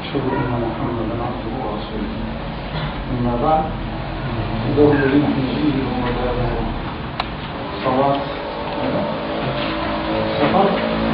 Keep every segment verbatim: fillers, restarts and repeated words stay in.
أشهد أن محمدا عبده ورسوله. أما بعد، فله للمحيي ومداره صلاة سفر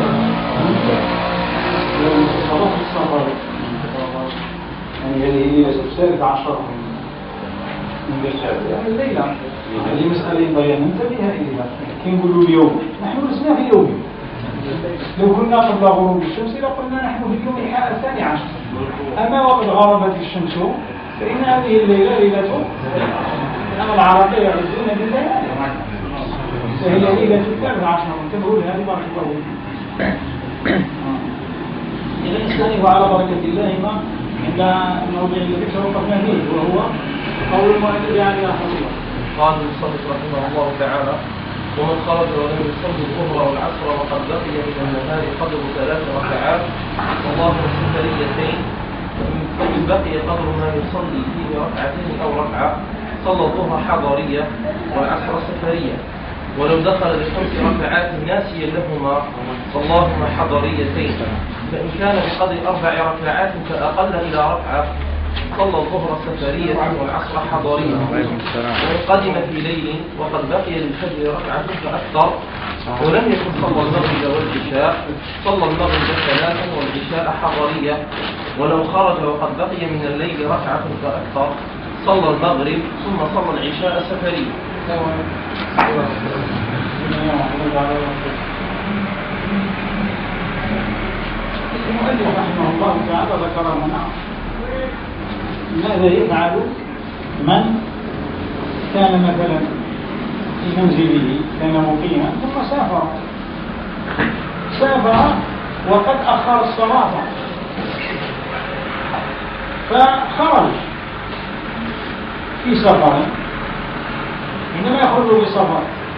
صلاة السفر، يعني هذه هي الثالث عشر من بالفعل، يعني الليلة. هذه مسألة بيان ننتبه إليها. كي نقولوا اليوم، نحن لسنا في اليوم. لو كنا قبل غروب الشمس لقلنا نحن في اليوم الثاني عشر. أما وقد غربت الشمس فإن هذه الليلة ليلة، أما العرب يعدون بالليالي، فهي ليلة الثالث عشر. انتبهوا لهذه بارك الله فيكم. إذا نستأنف على بركة الله ما عند الموضوع الذي توقفنا فيه، وهو قول المؤلف عليه رحمه الله. قال المصنف رحمه الله تعالى: ومن خرج ولم يصلي الظهر والعصر وقد بقي من النهار قدر ثلاث ركعات والله سفريتين، فمن بقي قدر ما يصلي فيه ركعتين او ركعه صلى الظهر حضريه والعصر سفريه، ولو دخل لخمس ركعات ناسيا لهما صلاهما حضريتين، فان كان بقدر اربع ركعات فاقل الى ركعه صلى الظهر سفرية والعصر حضرية. وإن قدم في ليل وقد بقي للفجر ركعة فأكثر ولم يكن صلى المغرب والعشاء صلى المغرب ثلاثا والعشاء حضرية، ولو خرج وقد بقي من الليل ركعة فأكثر صلى المغرب ثم صلى العشاء سفرية. المؤلف رحمه الله تعالى ذكر لنا ماذا يفعل من كان مثلا في منزله، كان مقيما ثم سافر سافر وقد أخر الصلاة فخرج في سفر. عندما يخرج في سفر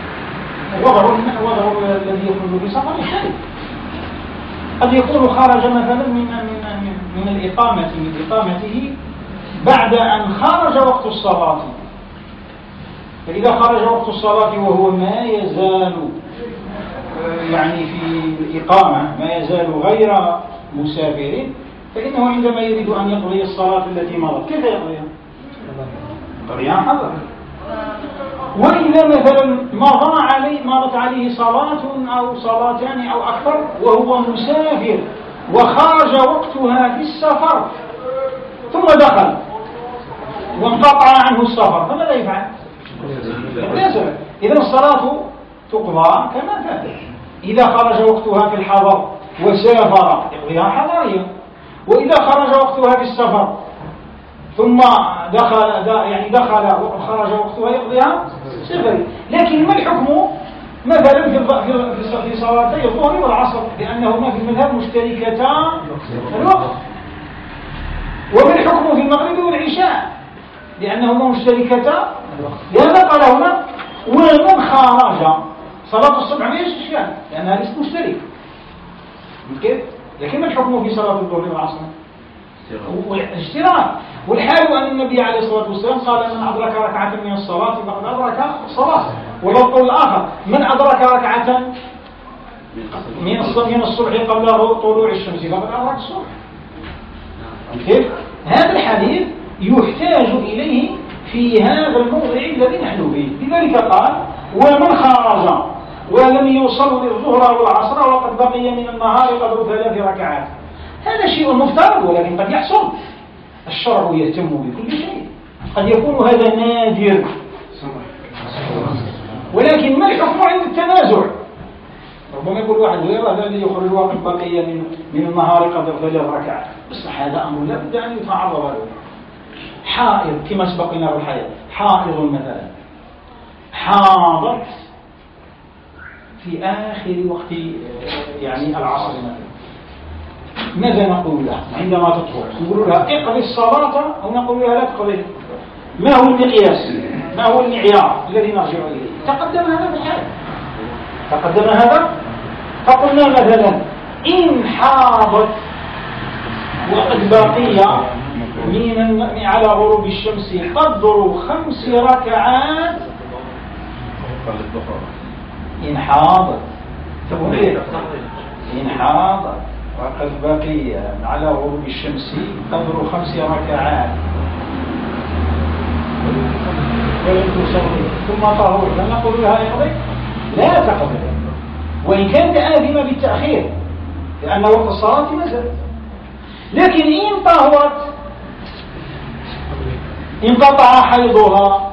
وضعه الذي يخرج في سفر يختلف. قد يكون خرج مثلا من من من الإقامة من إقامته بعد أن خرج وقت الصلاة، فإذا خرج وقت الصلاة وهو ما يزال يعني في الإقامة، ما يزال غير مسافر، فإنه عندما يريد أن يقضي الصلاة التي مضت كيف يقضيها؟ قضيها حضر. وإذا مثلا مضى عليه مضت عليه صلاة أو صلاتان أو أكثر وهو مسافر وخرج وقتها في السفر ثم دخل وانقطع عنه السفر، فماذا يفعل؟ إذا الصلاة تقضى كما فاتت. إذا خرج وقتها في الحضر وسافر يقضيها حضرية، وإذا خرج وقتها في السفر ثم دخل يعني دخل وخرج وقتها يقضيها سفري. لكن ما الحكم مثلا في في صلاتي الظهر والعصر؟ لأنهما في المذهب مشتركتان الوقت. وما الحكم في المغرب والعشاء؟ لأنهما مشتركتان. لهذا قال هنا ومن خرج صلاة الصبح ما يشترك فيها لأنها ليست مشتركة. كيف؟ لكن ما الحكم في صلاة الظهر والعصر؟ الاشتراك. والحال أن النبي عليه الصلاة والسلام قال: من أدرك ركعة من الصلاة فقد أدرك الصلاة. والقول الآخر: من أدرك ركعة من الصبح قبل طلوع الشمس فقد أدرك الصبح. كيف؟ هذا الحديث يحتاج إليه في هذا الموضع الذي نحن فيه. لذلك قال: ومن خرج ولم يصلي الظهر والعصر وقد بقي من النهار قدر ثلاث ركعات. هذا شيء مفترض ولكن قد يحصل. الشرع يهتم بكل شيء. قد يكون هذا نادر، ولكن ما الحكم عند التنازع؟ ربما يقول واحد غير هذا الذي يخرج وقت بقي من من النهار قدر ثلاث ركعات، بس هذا امر لا بد ان يتعرض له. حائض كما سبقنا في الحياة، حائض مثلا حاضت في آخر وقت يعني العصر مثلا، ماذا نقول لها عندما تطهر؟ نقول لها اقضي الصلاة أو نقول لها لا تقضي؟ ما هو المقياس؟ ما هو المعيار الذي نرجع إليه؟ تقدم هذا في الحياة، تقدم هذا. فقلنا مثلا إن حاضت وقد بقي من على غروب الشمس قدر خمس ركعات إن حاضت. إن حاضت وقد بقي على غروب الشمس قدر خمس ركعات ولم تصلي ثم طهور، هل نقول لها يقضي؟ لا تقضي، وإن كانت آثمة بالتأخير لأن وقت الصلاة ما زال. لكن إن طهرت انقطع حيضها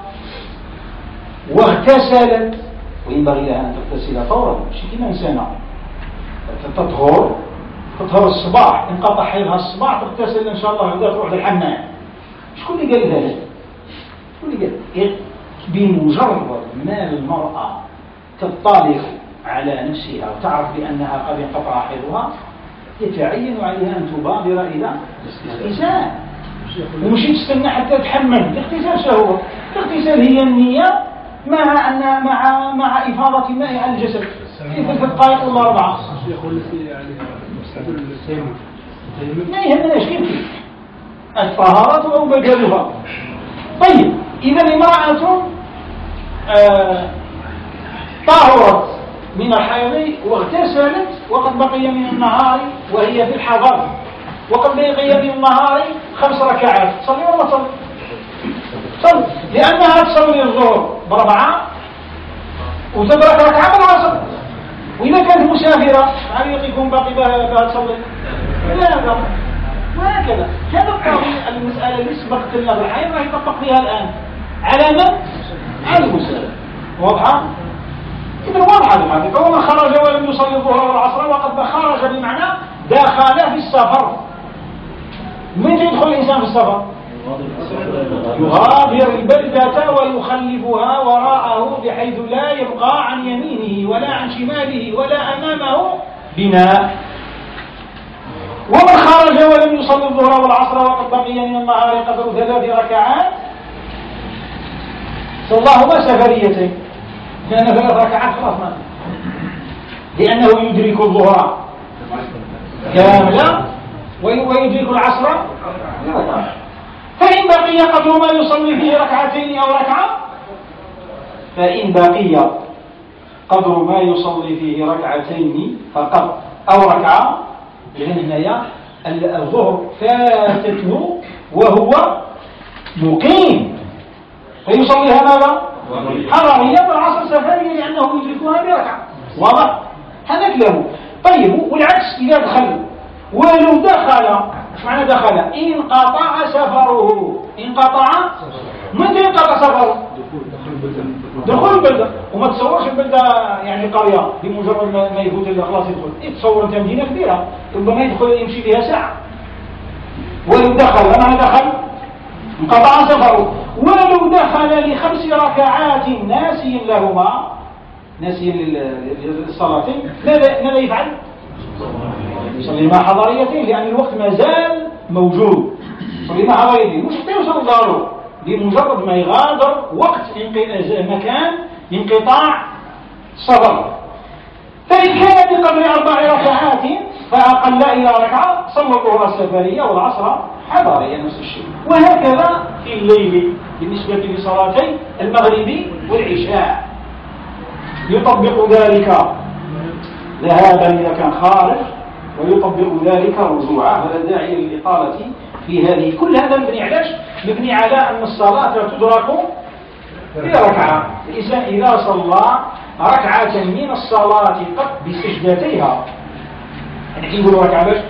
واغتسلت، وينبغي لها أن تغتسل فورا، شيء كما نسينا تطهر تطهر الصباح، انقطع حيضها الصباح تغتسل إن شاء الله بدها تروح للحمام. شكون اللي قال ذلك؟ شكون اللي قال؟ بمجرد ما المرأة تطلق على نفسها وتعرف بأنها قد انقطع حيضها يتعين عليها أن تبادر إلى الاغتسال، ومش تستنى حتى تحمل. الاغتسال شهوة، الاغتسال هي النية مع أن مع مع إفاضة الماء على الجسد في ثلاث دقائق ولا أربعة. ما يهمناش كيف الطهارة أو بدلها. طيب إذا امرأة آه طهرت من الحيض واغتسلت وقد بقي من النهار وهي في الحضر، وقد بقي من النهار خمس ركعات، تصلي ولا تصلي؟ تصلي، لأنها تصلي الظهر بربعة وتدرك ركعة بالعصر. وإذا كانت مسافرة على يكون باقي بها تصلي؟ لا لا، وهكذا. هذا الطريق المسألة اللي سبقت لنا بالحيض راح يطبق فيها الآن على من؟ على المسافر. واضحة؟ إذا واضحة الحقيقة. ومن خرج ولم يصلي الظهر والعصر وقد خرج بمعنى دخل في السفر. من يدخل الإنسان في السفر؟ يغادر البلدة ويخلفها وراءه بحيث لا يبقى عن يمينه ولا عن شماله ولا أمامه بناء. ومن خرج ولم يصلي الظهر والعصر وقد بقي من النهار قدر ثلاث ركعات صلاهما سفريتين، لأن ثلاث ركعات خلاص ما، لأنه يدرك الظهر كاملا ويدرك العصر ركعة. فإن بقي قدر ما يصلي فيه ركعتين أو ركعة فإن بقي قدر ما يصلي فيه ركعتين فقط أو ركعة، لأن هنا الظهر فاتته وهو مقيم فيصليها ماذا؟ حضرية، والعصر سفرية لأنه يدركها بركعة. واضح؟ هذا كلامه. طيب والعكس إذا دخل ولو دخل، ايش معنى دخل؟ انقطع سفره. انقطع متى انقطع سفره؟ دخول البلدة. وما تصورش البلدة يعني قرية بمجرد ما يفوت اللي خلاص يدخل. تصور انت مدينة كبيرة ربما يدخل يمشي فيها ساعة. ولو دخل ما دخل انقطع سفره. ولو دخل لخمس ركعات ناسيا لهما، ناسيا للصلاتين، ماذا يفعل؟ يصلي مع حضريتين لأن الوقت ما زال موجود. يصلي مع حضريتين مش حتى يوصل داره، بمجرد ما يغادر وقت مكان انقطاع السفر. فإن كان بقدر أربع ركعات فأقل إلى ركعة صلى الظهر السفرية والعصر حضرية نفس الشيء. وهكذا في الليل بالنسبة لصلاتي المغرب والعشاء يطبق ذلك ذهابا إذا كان خارج، ويطبق ذلك رجوعا، فلا داعي للإطالة في هذه. كل هذا مبني علاش؟ مبني على أن الصلاة تدرك بركعة. الإنسان إذا صلى ركعة من الصلاة قد بسجدتيها، يعني يقولوا ركعة باش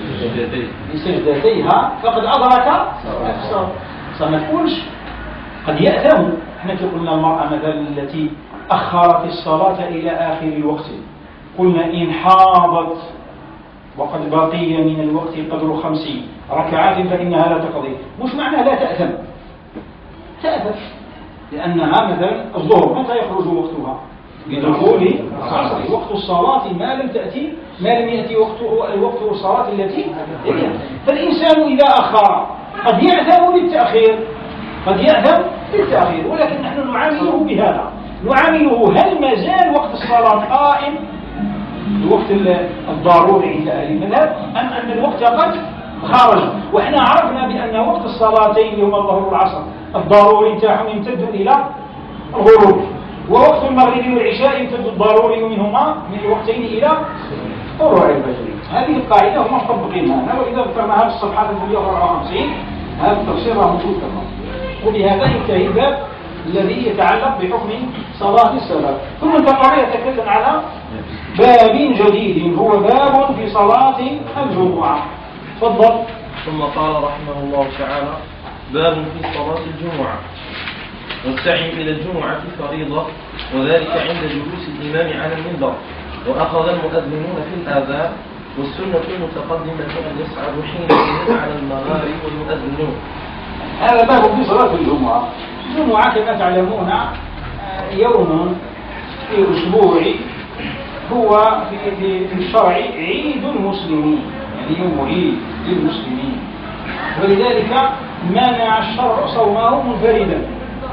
بسجدتيها فقد أدرك الصلاة. فما تقولش قد يأثم. احنا قلنا المرأة مثلا التي أخرت الصلاة إلى آخر الوقت، قلنا إن حاضت وقد بقي من الوقت قدر خمس ركعات فإنها لا تقضي. مش معنى لا تأثم، تأثم لأنها مثلا الظهر متى يخرج وقتها؟ بدخول وقت الصلاة ما لم تأتي ما لم يأتي وقت وقت الصلاة التي تليها. فالإنسان إذا أخر قد يأثم بالتأخير، قد يأثم بالتأخير، ولكن نحن نعامله بهذا، نعامله هل ما زال وقت الصلاة قائم الوقت الضروري عند أهل المذهب أم أن الوقت قد خرج. وإحنا عرفنا بأن وقت الصلاتين اللي هما الظهر والعصر الضروري تاعهم يمتد إلى الغروب، ووقت المغرب والعشاء يمتد الضروري منهما من الوقتين إلى طلوع الفجر. هذه القاعدة هم مطبقينها. وإذا ذكرنا هذه الصفحات المية وأربعة وخمسين هذا التفسير راه موجود كما. وبهذا ينتهي الباب الذي يتعلق بحكم صلاة السلف. ثم انتقل يتكلم على باب جديد هو باب في صلاة الجمعة. تفضل. ثم قال رحمه الله تعالى: باب في صلاة الجمعة. والسعي إلى الجمعة فريضة، وذلك عند جلوس الإمام على المنبر، وأخذ المؤذنون في الآذان، والسنة المتقدمة أن يسعدوا حين على المغارب والمؤذنون. هذا باب في صلاة الجمعة. الجمعة كما تعلمون يوم في أسبوع هو في الشرع عيد المسلمين، يعني يوم عيد للمسلمين، ولذلك منع الشرع صومه منفردا.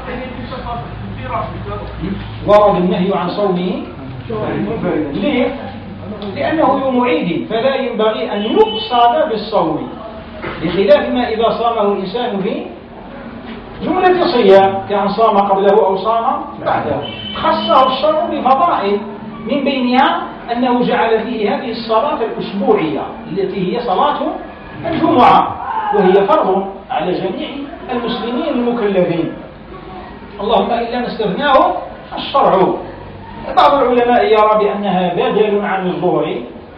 ورد النهي عن صومه منفردا. ليه؟ لأنه يوم عيد فلا ينبغي أن يقصد بالصوم، بخلاف ما إذا صامه الإنسان في جملة صيام كأن صام قبله أو صام بعده. خصه الشرع بفضائل، من بينها أنه جعل فيه هذه الصلاة الأسبوعية التي هي صلاة الجمعة، وهي فرض على جميع المسلمين المكلفين، اللهم إلا ما استثناه الشرع. بعض العلماء يرى بأنها بدل عن الظهر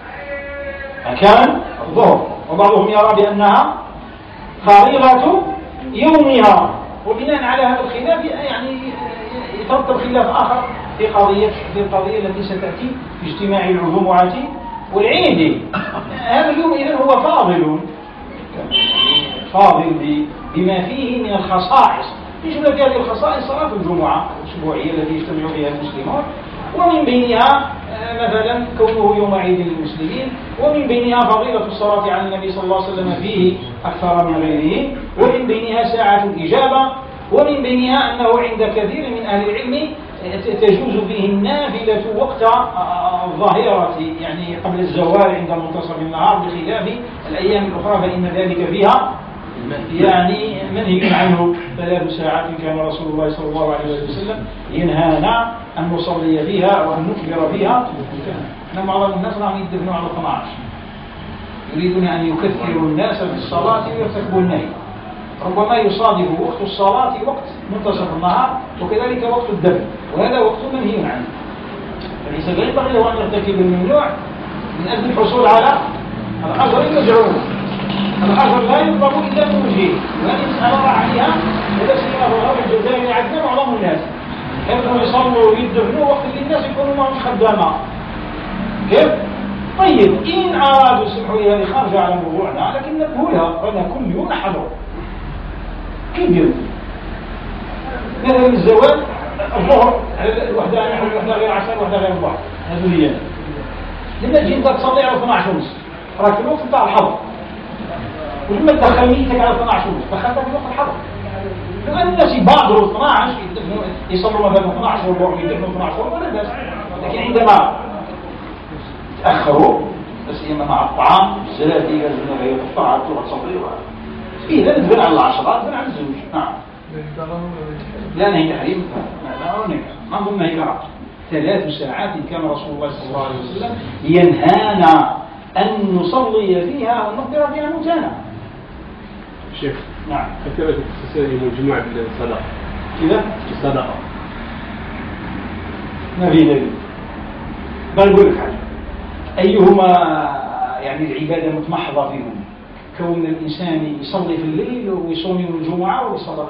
مكان الظهر، وبعضهم يرى بأنها فريضة يومها. وبناء على هذا الخلاف يعني يترتب خلاف آخر في قضية في القضية التي ستأتي في اجتماع الجمعة والعيد. هذا اليوم إذن هو فاضل فاضل بما فيه من الخصائص. في جملة هذه الخصائص صلاة الجمعة الأسبوعية التي يجتمع فيها المسلمون، ومن بينها مثلا كونه يوم عيد للمسلمين، ومن بينها فضيلة الصلاة على النبي صلى الله عليه وسلم فيه أكثر من غيره، ومن بينها ساعة الإجابة، ومن بينها أنه عند كثير من أهل العلم تجوز فيه النافلة وقت الظاهرة، يعني قبل الزوال عند منتصف النهار، بخلاف الأيام الأخرى فإن ذلك فيها يعني منهي عنه. ثلاث ساعات كان رسول الله صلى الله عليه وسلم ينهانا أن نصلي فيها وأن نكبر فيها. أنا معظم الناس راهم يدفنوا على اثني عشر، يريدون أن يكثروا الناس بالصلاة ويرتكبوا النهي. ربما يصادف وقت الصلاة وقت منتصف النهار، وكذلك وقت الدفن، وهذا وقت منهي عنه. فليس ينبغي له أن يرتكب الممنوع من أجل الحصول على الأجر المزعوم. الأجر لا يطلب إلا من وجهه، وهذه مسألة عليها ولا سيما في الجزائر عندنا معظم الناس كانوا يصلوا ويدفنوا وقت اللي الناس يكونوا معهم خدامة. كيف؟ طيب إن أرادوا سمحوا لي هذه خارجة على موضوعنا، لكن نقولها أنا كل يوم نحضر. كيف يديروا؟ مثلا الزواج الظهر الوحدة نحو الوحدة غير عشر الوحدة غير الظهر، هذو هي. لما تجي أنت تصلي على اثني عشر ونص راك في الوقت بتاع الحظر، ولما تدخل ميتك على اثني عشر ونص دخلتك في وقت الحظر. لو أن الناس يبادروا اثني عشر يصلوا مثلا اثني عشر وربع ويدخلوا اثني عشر ولا بأس، لكن عندما تأخروا لا سيما مع الطعام الزلاتي لازم غير الطعام تروح تصلي إذا ندبن على العشرات ندبن على الزوج. نعم. لا نهي تحريم، لا ما نظن نهي كراهة. ثلاث ساعات كان رسول الله صلى الله عليه وسلم ينهانا أن نصلي فيها ونقدر فيها موتانا. شيخ. نعم. كيف تخصص يوم الجمعة بالصدقة؟ كذا؟ الصدقة. ما في دليل. بقول لك حاجة. أيهما يعني العبادة متمحضة فيهم؟ كون الإنسان يصلي في الليل ويصوم يوم الجمعة ويصلي.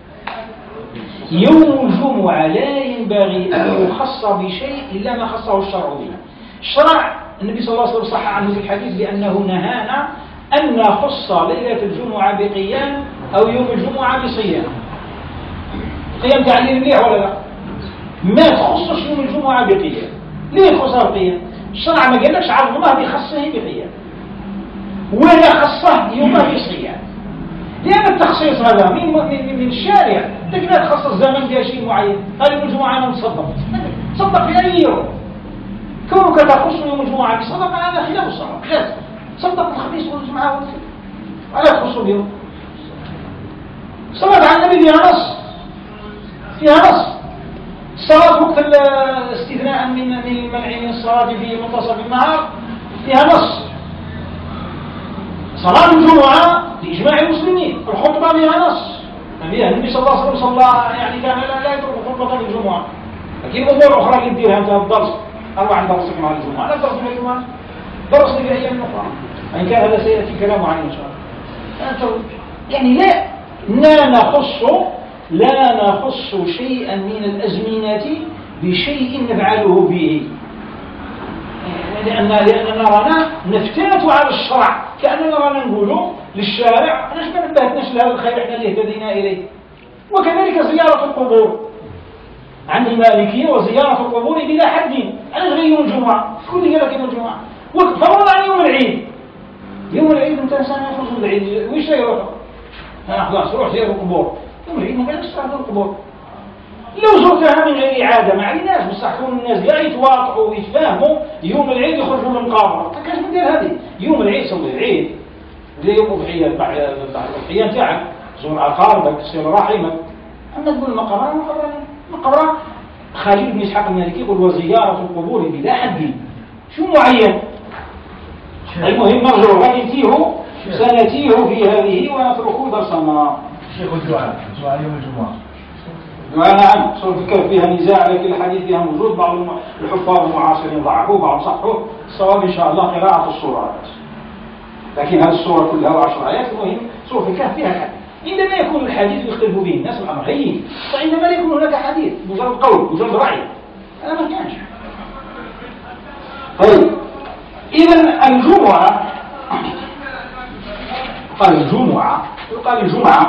يوم الجمعة لا ينبغي أن يخص بشيء إلا ما خصه الشرع به. الشرع النبي صلى الله عليه وسلم صح عنه في الحديث لأنه نهانا أن نخص ليلة الجمعة بقيام أو يوم الجمعة بصيام. قيام تعليل مليح ولا لا؟ ما تخصش يوم الجمعة بقيام. ليه يخصها بقيام؟ الشرع ما قالكش عرض الله بخصه بقيام ولا خصه يومه بصيام، لأن التخصيص هذا من من من الشارع. أنت لا تخصص زمن ديال شيء معين، قال يوم الجمعة أنا متصدق، تصدق في أي يوم. كونك تخص يوم الجمعة بصدقة هذا خلاف الصلاة، خلاف صدق الخميس والجمعة والخميس ولا تخص بيوم. الصلاة على النبي فيها نص، فيها نص. الصلاة وقت استثناء من من المنع من الصلاة في منتصف النهار فيها نص. صلاة الجمعة بإجماع المسلمين، الخطبة بها نص، النبي صلى الله عليه وسلم صلى يعني كان لا, لا يترك خطبة الجمعة. لكن أمور أخرى كديرها أنت الدرس، أروع درسك مع الجمعة، لا درس مع الجمعة، درس في أيام أخرى، وإن كان هذا سيأتي كلام عنه إن شاء الله. يعني لا لا نخص لا نخص شيئا من الأزمنة بشيء نفعله فيه، لأن لأننا رانا نفتات على الشرع، كأننا رانا نقول للشارع أنا ما نبهتناش لهذا الخير احنا اللي اهتدينا إليه. وكذلك زيارة القبور عند المالكية، وزيارة القبور بلا حد. أنا غير يوم الجمعة، شكون اللي قال لك يوم الجمعة؟ وفرض عن يوم العيد. يوم العيد أنت إنسان يخرج من العيد ويش يروح؟ أنا خلاص روح زيارة القبور. يوم العيد ما قالكش تروح القبور. لو زرتها من غير عادة ما عليناش، بصح كون الناس كاع يتواطؤوا ويتفاهموا يوم العيد يخرجوا من المقابر، ما كاش ندير هذه. يوم العيد صلي العيد، زي يوم الضحية بعد الضحية تاعك، زور أقاربك، تصل رحمك. أما تقول المقبرة مقبرة مقبرة خليل بن إسحاق المالكي يقول وزيارة القبور بلا حد، شو معين؟ المهم نرجو غادي نتيه سنتيه في هذه ونتركه درسنا. شيخ الدعاء دعاء يوم الجمعة. نعم، صورة الكهف فيها نزاع، لكن الحديث فيها موجود، بعض الحفاظ المعاصرين ضعفوه بعض صححوه. الصواب إن شاء الله قراءة السورة، لكن هذه السورة كلها وعشر آيات. المهم صورة الكهف فيها حديث، عندما يكون الحديث يختلف به الناس الأمر هين، وعندما لا يكون هناك حديث مجرد قول مجرد رأي هذا ما كانش. طيب إذا الجمعة قال الجمعة يقال الجمعة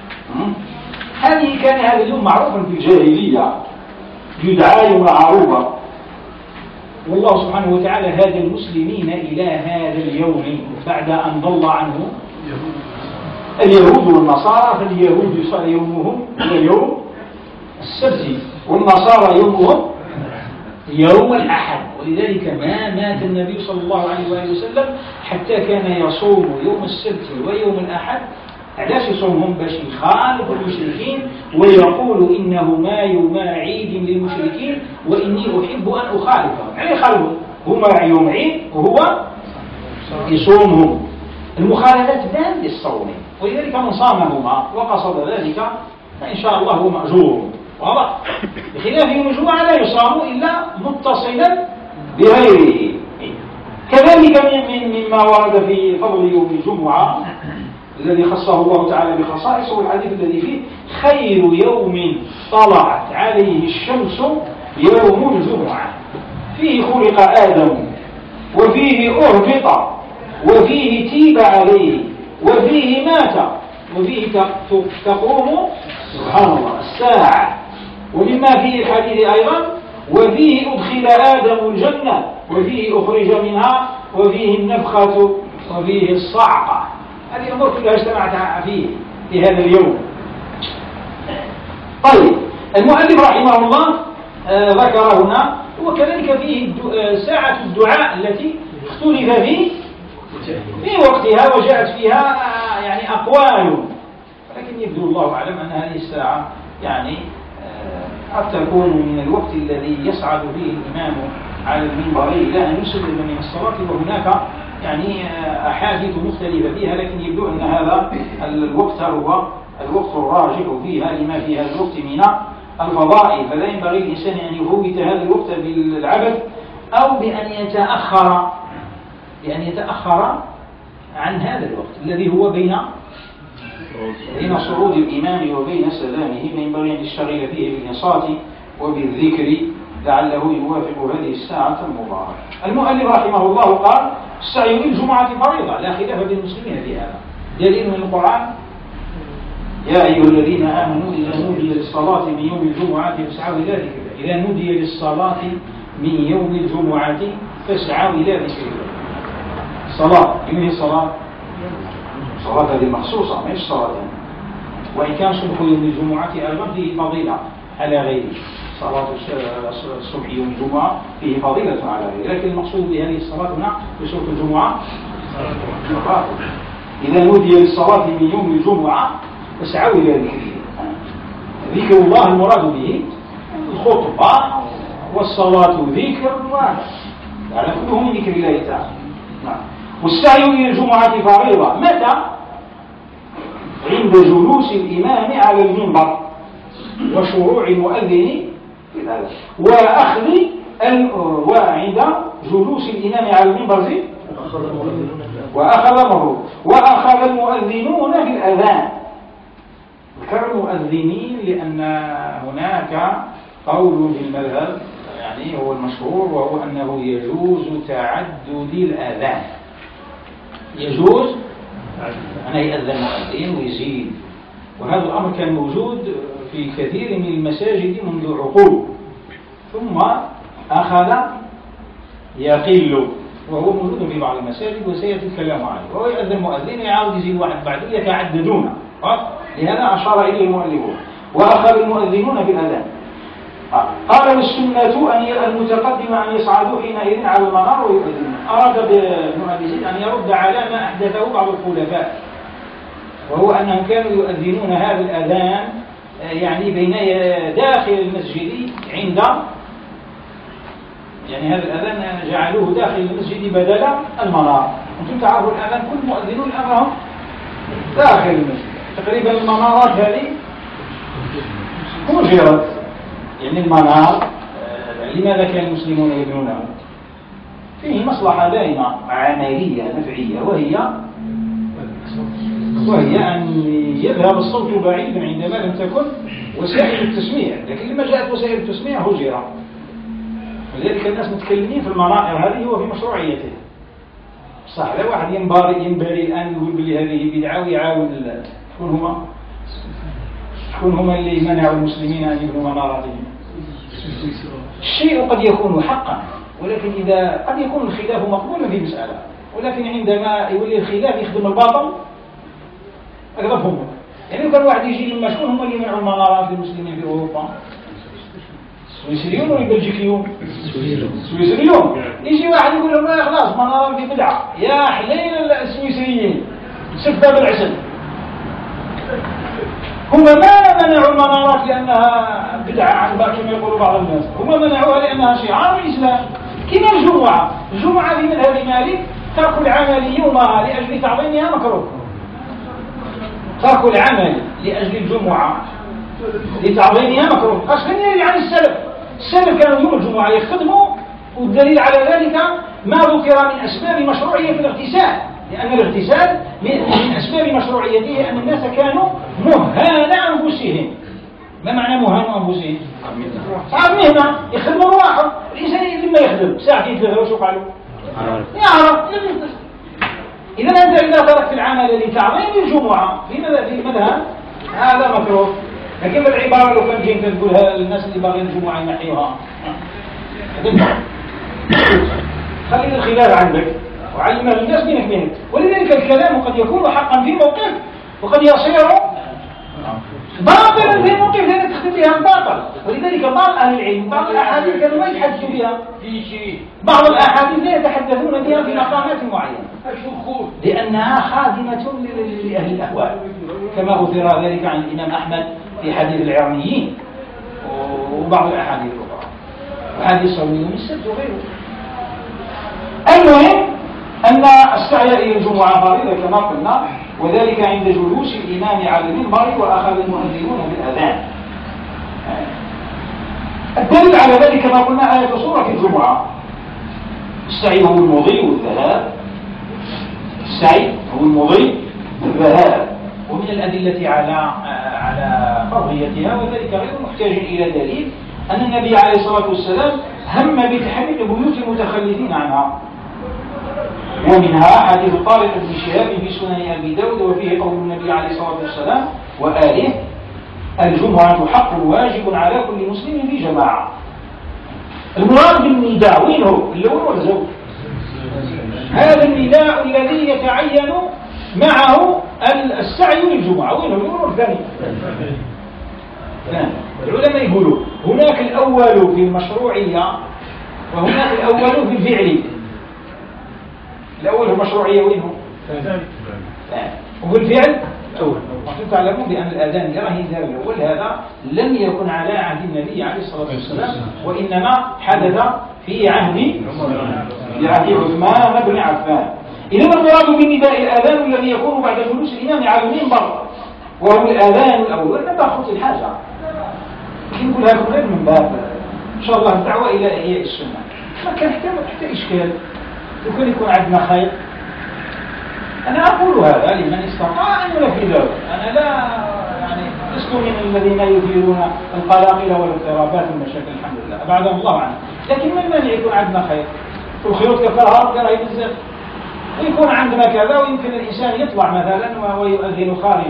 هذه كان هذا اليوم معروفا في الجاهلية، يدعى يوم العروبة، والله سبحانه وتعالى هدى المسلمين إلى هذا اليوم بعد أن ضل عنه اليهود والنصارى. فاليهود يصار يومهم هو يوم السبت، والنصارى يومهم يوم الأحد، ولذلك ما مات النبي صلى الله عليه وآله وسلم حتى كان يصوم يوم السبت ويوم الأحد. علاش يصومهم؟ باش يخالف المشركين ويقول إنهما يوما عيد للمشركين وإني أحب أن أخالفهم. يعني يخالفهم، هما يوم عيد وهو يصومهم. المخالفات بان للصوم، ولذلك من صامهما وقصد ذلك فإن شاء الله هو مأجور، واضح؟ بخلاف يوم الجمعة لا يصام إلا متصلا بغيره. كذلك من مما ورد في فضل يوم الجمعة الذي خصه الله تعالى بخصائصه والحديث الذي فيه خير يوم طلعت عليه الشمس يوم الجمعة، فيه خلق آدم وفيه أهبط وفيه تيب عليه وفيه مات وفيه تقوم سبحان الله الساعة. ومما فيه الحديث أيضا وفيه أدخل آدم الجنة وفيه أخرج منها وفيه النفخة وفيه الصعقة. هذه الأمور كلها اجتمعت فيه في هذا اليوم. طيب المؤلف رحمه الله آه ذكر هنا وكذلك فيه ساعة الدعاء التي اختلف فيه في وقتها وجاءت فيها آه يعني أقوال، ولكن يبدو الله أعلم أن هذه الساعة يعني قد تكون من الوقت الذي يصعد فيه الإمام على المنبر إلى أن يسلم من الصلاة، وهناك يعني أحاديث مختلفة فيها، لكن يبدو أن هذا الوقت هو الوقت الراجح فيها لما في هذا الوقت من الفضائل. فلا ينبغي الإنسان أن يفوت هذا الوقت بالعبث أو بأن يتأخر بأن يتأخر عن هذا الوقت الذي هو بين بين صعود الإمام وبين سلامه. ما ينبغي أن يشتغل فيه بالإنصات وبالذكر لعله يوافق هذه الساعة المباركة. المؤلف رحمه الله قال السعي للجمعة فريضة لا خلاف بين المسلمين في هذا، دليل من القرآن يا أيها الذين آمنوا إذا نودي للصلاة من يوم الجمعة فاسعوا إلى ذكر الله. إذا نودي للصلاة من يوم الجمعة فاسعوا إلى ذكر الله. الصلاة من هي الصلاة؟ الصلاة هذه مخصوصة مش صلاة، وإن كان صبح يوم الجمعة أيضا فيه فضيلة على غيره. صلاة الصبح يوم الجمعة فيه فضيلة على غيره، لكن المقصود بهذه الصلاة هنا في صبح الجمعة إذا نودي للصلاة من يوم الجمعة فاسعوا إلى ذكر الله. ذكر الله المراد به الخطبة والصلاة ذكر واحد، يعني كله من ذكر الله تعالى. نعم. والسعي إلى الجمعة فريضة متى؟ عند جلوس الإمام على المنبر وشروع المؤذن في الأذان وأخذ وعند جلوس الإمام على المنبر زي وأخذ مرور وأخذ المؤذنون في الأذان. ذكر المؤذنين لأن هناك قول في المذهب يعني هو المشهور وهو أنه يجوز تعدد الأذان. يجوز أن يأذن مؤذن ويزيد، وهذا الأمر كان موجود في كثير من المساجد منذ عقود ثم أخذ يقل، وهو موجود في بعض المساجد وسيأتي الكلام عليه. وهو يأذن مؤذن يعاود يزيد واحد بعده يتعددون، لهذا أشار إليه المؤلفون وأخذ المؤذنون بالأذان. قال والسنة أن المتقدم أن يصعدوا حينئذ على المنار ويؤذن. أراد ابن أبي زيد أن يرد على ما أحدثه بعض الخلفاء، وهو أنهم كانوا يؤذنون هذا الأذان يعني بين داخل المسجد عند يعني هذا الأذان جعلوه داخل المسجد بدل المنار. أنتم تعرفوا الأذان كل مؤذنون الأمرهم داخل المسجد. تقريبا المنارات هذه هجرت، يعني المنار لماذا كان المسلمون يبنونه؟ فيه مصلحة دائمة عملية نفعية، وهي وهي أن يذهب الصوت بعيدا عندما لم تكن وسائل التسميع، لكن لما جاءت وسائل التسميع هجر. ولذلك الناس متكلمين في المنائر هذه وفي مشروعيتها. صح، لا واحد ينبغي ينبغي الآن يقول بلي هذه بدعة ويعاون شكون هما؟ شكون هما اللي منعوا المسلمين أن يبنوا مناراتهم؟ الشيء قد يكون حقا، ولكن إذا قد يكون الخلاف مقبولا في مسألة، ولكن عندما يولي الخلاف يخدم الباطل أغلبهم. يعني كان واحد يجي لما شكون هما اللي منعوا المنارات للمسلمين في أوروبا؟ السويسريون ولا البلجيكيون؟ السويسريون. يجي واحد يقول لهم لا خلاص منارات في بدعة، يا حليل السويسريين سف باب العسل. هم ما منعوا المنارات لأنها بدعة عن باقي ما يقول بعض الناس، هم منعوها لأنها شعار الإسلام. كما الجمعة، الجمعة في مذهب مالك ترك العمل يومها لأجل تعظيمها مكروه. ترك العمل لأجل الجمعة لتعظيمها مكروه. أصلا يرجع عن السلف. السلف كانوا يوم الجمعة يخدموا، والدليل على ذلك ما ذكر من أسباب مشروعية الاغتسال، لأن الاغتسال من أسباب مشروعيته أن الناس كانوا مهان أنفسهم. ما معنى مهان أنفسهم؟ صعب مهنة يخدموا رواحهم. الإنسان لما يخدم ساعتين ثلاثة وشو قالوا؟ يعرف. إذا أنت إذا تركت العمل لتعظيم الجمعة في المذهب هذا مكروه. لكن بالعبارة لو كان جيت تقولها للناس اللي باغيين الجمعة ينحيوها، خلي الخلاف عندك وعلمها للناس بينك بينك. ولذلك الكلام قد يكون حقا في موقف وقد يصير باطلا في موقف لأنك تخدم بها الباطل. ولذلك بعض أهل العلم بعض الأحاديث كانوا ما يتحدثوا بها في شيء، بعض الأحاديث لا يتحدثون بها في مقامات معينة لأنها خادمة لأهل الأهواء، كما أثر ذلك عن الإمام أحمد في حديث العرنيين وبعض الأحاديث الأخرى وحديث صوم يوم السبت وغيره. المهم أن السعي إلى الجمعة فريضة كما قلنا، وذلك عند جلوس الإمام على المنبر وأخذ المؤذنون بالأذان. الدليل على ذلك كما قلنا آية سورة الجمعة. السعي هو المضي والذهاب، السعي هو المضي والذهاب، ومن الأدلة على على فرضيتها وذلك غير محتاج إلى دليل أن النبي عليه الصلاة والسلام هم بتحريق بيوت المتخلفين عنها. ومنها حديث طارق بن شهاب في سنن أبي داود وفيه قول النبي عليه الصلاة والسلام وآله الجمعة حق واجب على كل مسلم في جماعة. المراد بالنداء وين هو؟ الأول ولا الزوج؟ هذا النداء الذي يتعين معه السعي للجمعة وين هو؟ الأول والثاني؟ العلماء يقولوا هناك الأول في المشروعية وهناك الأول في الفعل. الأول هو المشروعية وين هو؟ وفي الفعل الأول. وأنتم تعلمون بأن الأذان يراه الإنذار الأول هذا لم يكن على عهد النبي عليه الصلاة والسلام، وإنما حدث في عهد في عهد عثمان بن عفان. إذا المراد بالنداء الآذان الذي يكون بعد جلوس الإمام على المنبر وهو الآذان الأول لم تأخذ الحاجة، لكن نقولها لكم غير من باب إن شاء الله الدعوة إلى إحياء السنة. ما كان حتى حتى إشكال لو كان يكون عندنا خير. أنا أقول هذا لمن استطاع أن ينفذه. أنا لا يعني لست من الذين يثيرون القلاقل والاضطرابات والمشاكل الحمد لله أبعدهم الله عنه، لكن من المانع يكون عندنا خير والخيوط كفرها كراهي بزاف، ويكون عندنا كذا ويمكن الإنسان يطلع مثلا ويؤذن خارج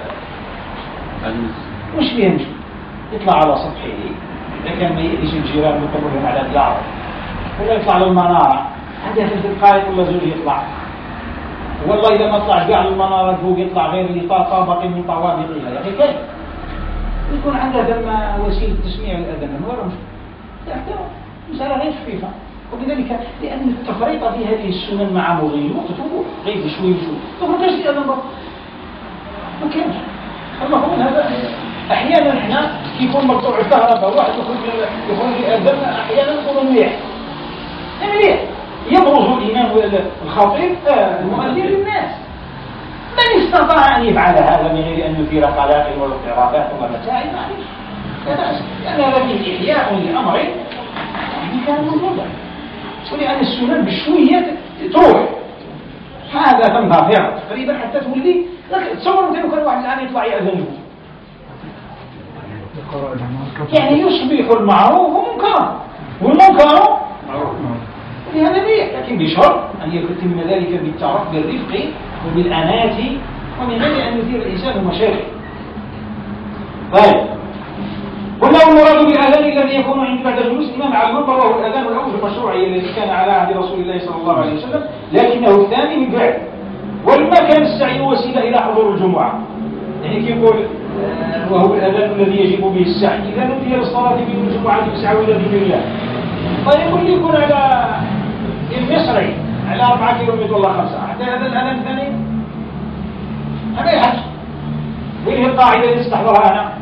مش فيه مشكلة، يطلع على سطحه إذا كان ما يأذيش الجيران ويقبلهم على دياره، ولا يطلع للمنارة عندها ثلاث دقائق ولا زوج يطلع، والله إذا ما طلع كاع المنارة فوق يطلع غير اللي طابق من طوابقها يا أخي كيف يكون عندها ثم وسيلة تسميع الأذان ولا مش تحتاج مسألة غير خفيفة. وبذلك لأن التفريط في هذه السنن مع مضي الوقت تروح غير شوي شوي ثم تجد الأذان برضه ما كانش. المفروض هذا أحيانا إحنا يكون مقطوع الكهرباء واحد يخرج يخرج الأذان أحيانا يكون مليح مليح يبرز الإمام الخطيب المؤذن للناس. من استطاع أن يفعل هذا من غير أن يثير قلاقل واضطرابات ومتاعب معليش لا بأس، لأن هذا فيه إحياء لأمر يعني كان موجودا، ولأن السنن بشوية تروح هذا تنظر تقريبا حتى تولي تصور مثلا كان واحد الآن يطلع يأذن يعني يصبح المعروف منكرا والمنكر لهذا ليه، لكن بشرط أن يتم ذلك بالتعرف بالرفق وبالأنات ومن غير أن يثير الإنسان المشاكل. طيب قلنا المراد بالأذان الذي يكون عند بعد جلوس الإمام على المنبر وهو الأذان الأول المشروعي الذي كان على عهد رسول الله صلى الله عليه وسلم، لكنه الثاني من بعد، ولما كان السعي وسيلة إلى حضور الجمعة يعني كيقول وهو الأذان الذي يجب به السعي إذا نودي للصلاة من الجمعة فاسعوا إلى ذكر الله. طيب يقول لي يكون على المصري على أربعة كيلومتر ولا خمسة حتى هذا الأذان الثاني هذا يحج. وين القاعدة اللي استحضرها أنا؟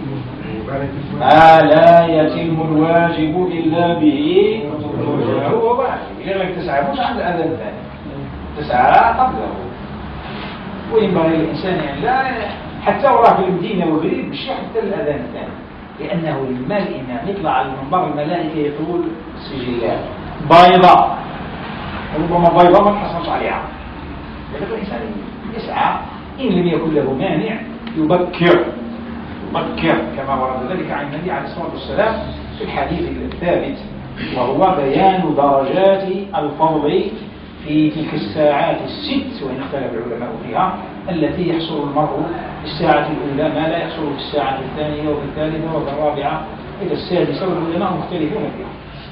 ما لا يتم الواجب إلا به فهو واجب. إذا لك تسعى مش عند الأذان الثاني تسعى قبله، وينبغي الإنسان يعني لا حتى وراه في المدينة والغريب مش حتى الأذان الثاني، لأنه لما الإمام يطلع على المنبر الملائكة يقول سجلات بيضاء ربما بيضاء ما تحصلش عليها، لكن الإنسان يسعى إن لم يكن له مانع يبكر يبكر كما ورد ذلك عن النبي عليه الصلاة والسلام في الحديث الثابت، وهو بيان درجات الفضل في تلك الساعات الست وإن اختلف العلماء فيها التي يحصل المرء في الساعة الأولى ما لا يحصل في الساعة الثانية وفي الثالثة وفي الرابعة إلى السادسة، والعلماء مختلفون فيها.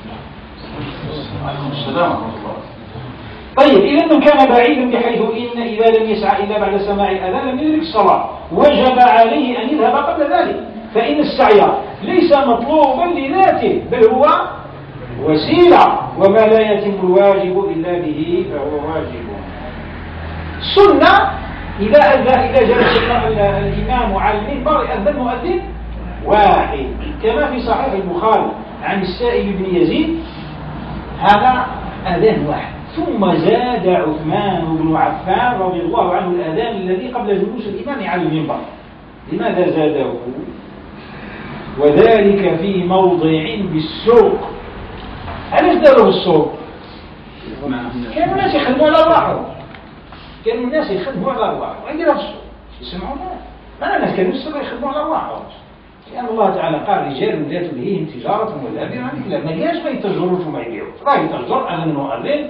السلام طيب إذا من كان بعيدا بحيث إن إذا لم يسعى إلا بعد سماع الأذان لم يدرك الصلاة وجب عليه أن يذهب قبل ذلك، فإن السعي ليس مطلوبا لذاته بل هو وسيلة، وما لا يتم الواجب إلا به فهو واجب. سنة إذا أذى إذا جلس الإمام على المنبر أذن مؤذن واحد كما في صحيح البخاري عن السائب بن يزيد هذا أذان واحد، ثم زاد عثمان بن عفان رضي الله عنه الأذان الذي قبل جلوس الإمام على المنبر. لماذا زاده؟ وذلك في موضع بالسوق. علاش داروا بالسوق؟ كانوا الناس يخدموا على أرواحهم، كانوا الناس يخدموا على أرواحهم وعندنا في السوق يسمعون أنا الناس كانوا السوق يخدموا على أرواحهم، لأن الله تعالى قال رجال لا تلهيهم تجارة ولا بيع عن ذكر الله، ما قالش ما يتجروش وما يبيعوا، راه يتجر أذن مؤذن.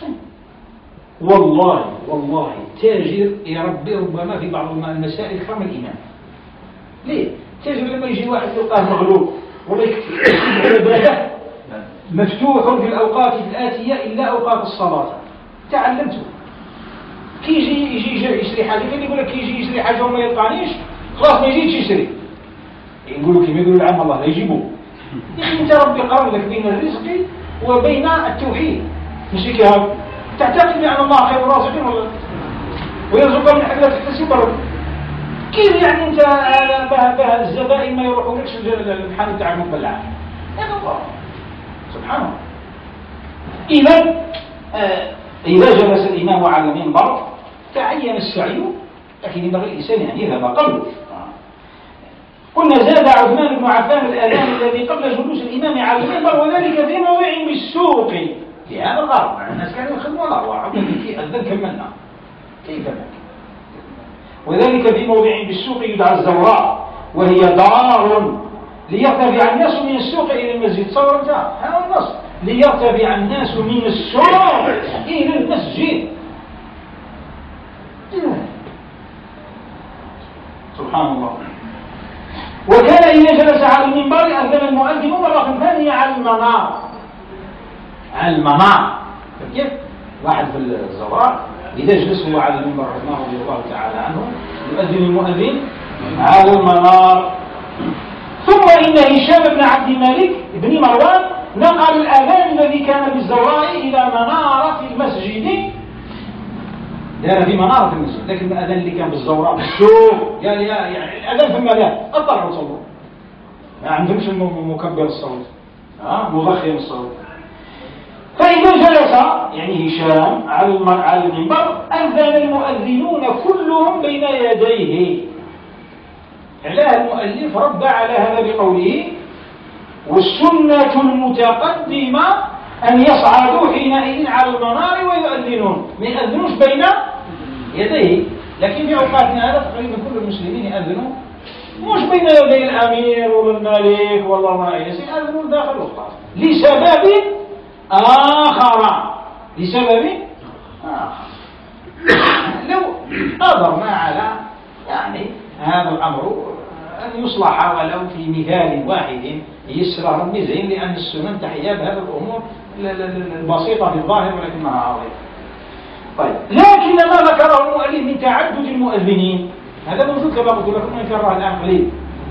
والله والله تاجر يربي ربما في بعض المسائل كرم الإمام. ليه؟ تاجر لما يجي واحد يلقاه مغلوب ولا يكتب عبادة مفتوح في الأوقات الآتية إلا أوقات الصلاة، تعلمته. كي يجي يجي يشتري حاجة كان يقول لك كي يجي يشتري حاجة وما يلقانيش خلاص ما يجيش يشتري، يقولوا كما يقولوا العام الله لا يجيبوه. يعني أنت ربي قرر لك بين الرزق وبين التوحيد، مش كهذا تعتقد بأن الله خير الرازقين ولا ويرزق من حيث لا تحتسب برضه. كيف يعني أنت بها الزبائن ما يروحوا لكش المحل تاع المبلعات؟ يا الله سبحان الله. إذا آه إذا جلس الإمام على المنبر تعين السعي، لكن ينبغي الإنسان أن يذهب قلبه. قلنا زاد عثمان بن عفان الأذان الذي قبل جلوس الإمام على المنبر، وذلك في موضع بالسوق في هذا الغرب. الناس كانوا يخدموا الله وعبد في أذن كملنا كيف ذلك؟ وذلك في موضع بالسوق يدعى الزوراء، وهي دار ليرتفع الناس من السوق إلى المسجد. تصور انت هذا النص، ليرتفع الناس من السوق إلى المسجد. سبحان الله. وكان إذا جلس على المنبر أذن المؤذن مرة ثانية على المنار. على المنار كيف؟ واحد في الزوراء إذا جلس هو على المنبر رضي الله تعالى عنه يؤذن المؤذن على المنار. ثم إن هشام بن عبد الملك بن مروان نقل الأذان الذي كان بالزوراء إلى منارة المسجد. دار في منارة المسجد، لكن الأذان اللي كان بالزوراء بالسوق قال يا يعني الأذان في الملاهي اطلعوا صلوا، ما عندهمش مكبر الصوت ها مضخم الصوت. فإذا جلس يعني هشام على المنبر أذن المؤذنون كلهم بين يديه. علاه المؤلف رد على هذا بقوله: والسنة المتقدمة أن يصعدوا حينئذ على المنار ويؤذنون، ما يؤذنوش بين يديه. لكن في أوقاتنا هذا تقريبا كل المسلمين يؤذنون مش بين يدي الأمير ولا الملك ولا الرئيس، يؤذنون داخل الوقت لسبب آخر لسبب آخر. لو قدرنا على يعني هذا الأمر أن يصلح ولو في مثال واحد يسره المزين، لأن السنن تحيا بهذه الأمور البسيطة في الظاهر ولكنها عظيمة. طيب، لكن ما ذكره المؤلف من تعدد المؤذنين هذا موجود كما قلت لكم نكرره الآن قليل.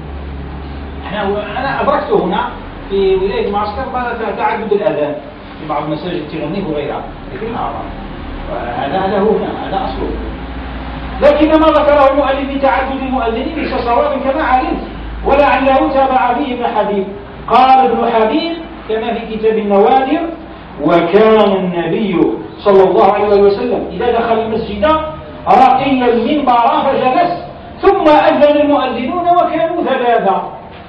أنا أدركته هنا في ولاية معسكر تعدد الأذان في بعض المساجد تغنيه وغيرها، لكن هذا هذا هو هنا هذا أصله. لكن ما ذكره المؤلف من تعدد المؤذنين ليس صوابا كما علمت، ولعله تابع فيه ابن حبيب. قال ابن حبيب كما في كتاب النوادر: وكان النبي صلى الله عليه وسلم إذا دخل المسجد رقي المنبر فجلس ثم أذن المؤذنون وكانوا ثلاثة.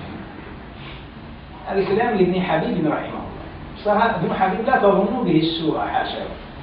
هذا كلام لابن حبيب رحمه الله. صراحة ابن حبيب لا تظنوا به السوء حاشا،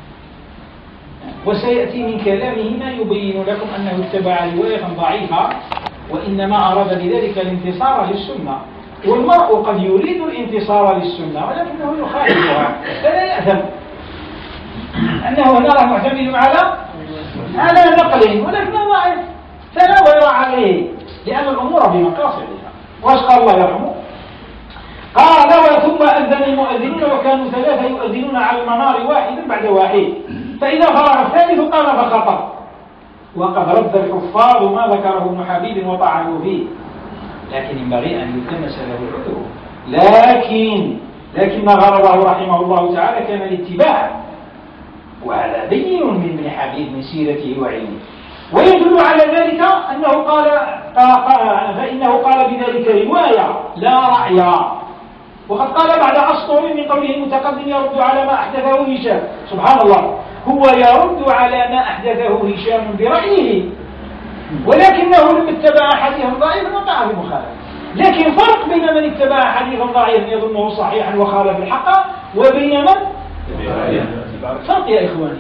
وسيأتي من كلامه ما يبين لكم أنه اتبع رواية ضعيفة وإنما أراد بذلك الانتصار للسنة. والمرء قد يريد الانتصار للسنة ولكنه يخالفها فلا يأثم، أنه هنا راه معتمد على على نقل ولكنه ضعيف فلا ضير عليه، لأن الأمور بمقاصدها. واش قال الله يرحمه؟ قال: ثم أذن المؤذنون وكانوا ثلاثة يؤذنون على المنار واحدا بعد واحد، فإذا فرغ الثالث قال فخطب. وقد رد الحفاظ ما ذكره ابن حبيب وطعنوا فيه، لكن ينبغي أن يلتمس له العذر. لكن لكن غرضه رحمه الله تعالى كان الاتباع، وهذا بين من ابن حبيب من سيرته وعلمه. ويدل على ذلك أنه قال فإنه قال بذلك رواية لا رأي، وقد قال بعد أسطر من قوله المتقدم يرد على ما أحدثه هشام. سبحان الله، هو يرد على ما أحدثه هشام برأيه، ولكنه لم اتبع حديثا ضعيفا وقع في مخالفة. لكن فرق بين من اتبع حديثا ضعيفا يظنه صحيحا وخالف الحق وبين من فرق يا إخواني.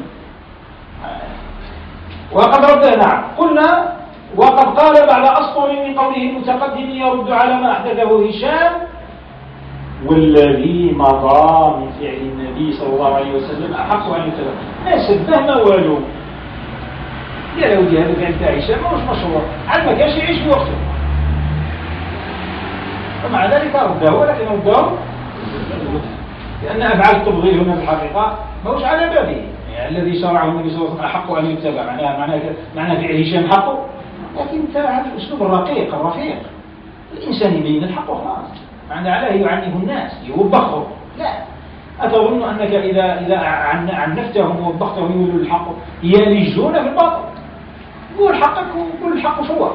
وقد رد نعم قلنا وقد قال بعد أسطر من قوله المتقدم يرد على ما أحدثه هشام: والذي مضى من فعل النبي صلى الله عليه وسلم أحق أن يتبع. ما سبه ما والو يا لو هذا كان تاع هشام مش مشروع عاد ما كانش يعيش في وقته، ومع ذلك رده، ولكن رده لأن أفعال التبغيض هنا في الحقيقة ماهوش على بابه. يعني الذي شرعه النبي صلى الله عليه وسلم أحق أن يتبع، معناه معناه معناه فعل هشام حقه، لكن تبع هذا الأسلوب الرقيق الرفيق. الإنسان يبين الحق وخلاص، معنى عليه يعنيه الناس يوبخهم. لا، أتظن أنك إذا إذا عنفتهم ووبختهم يقولوا الحق يلجون في الباطل؟ قول حقك وقول الحق شو.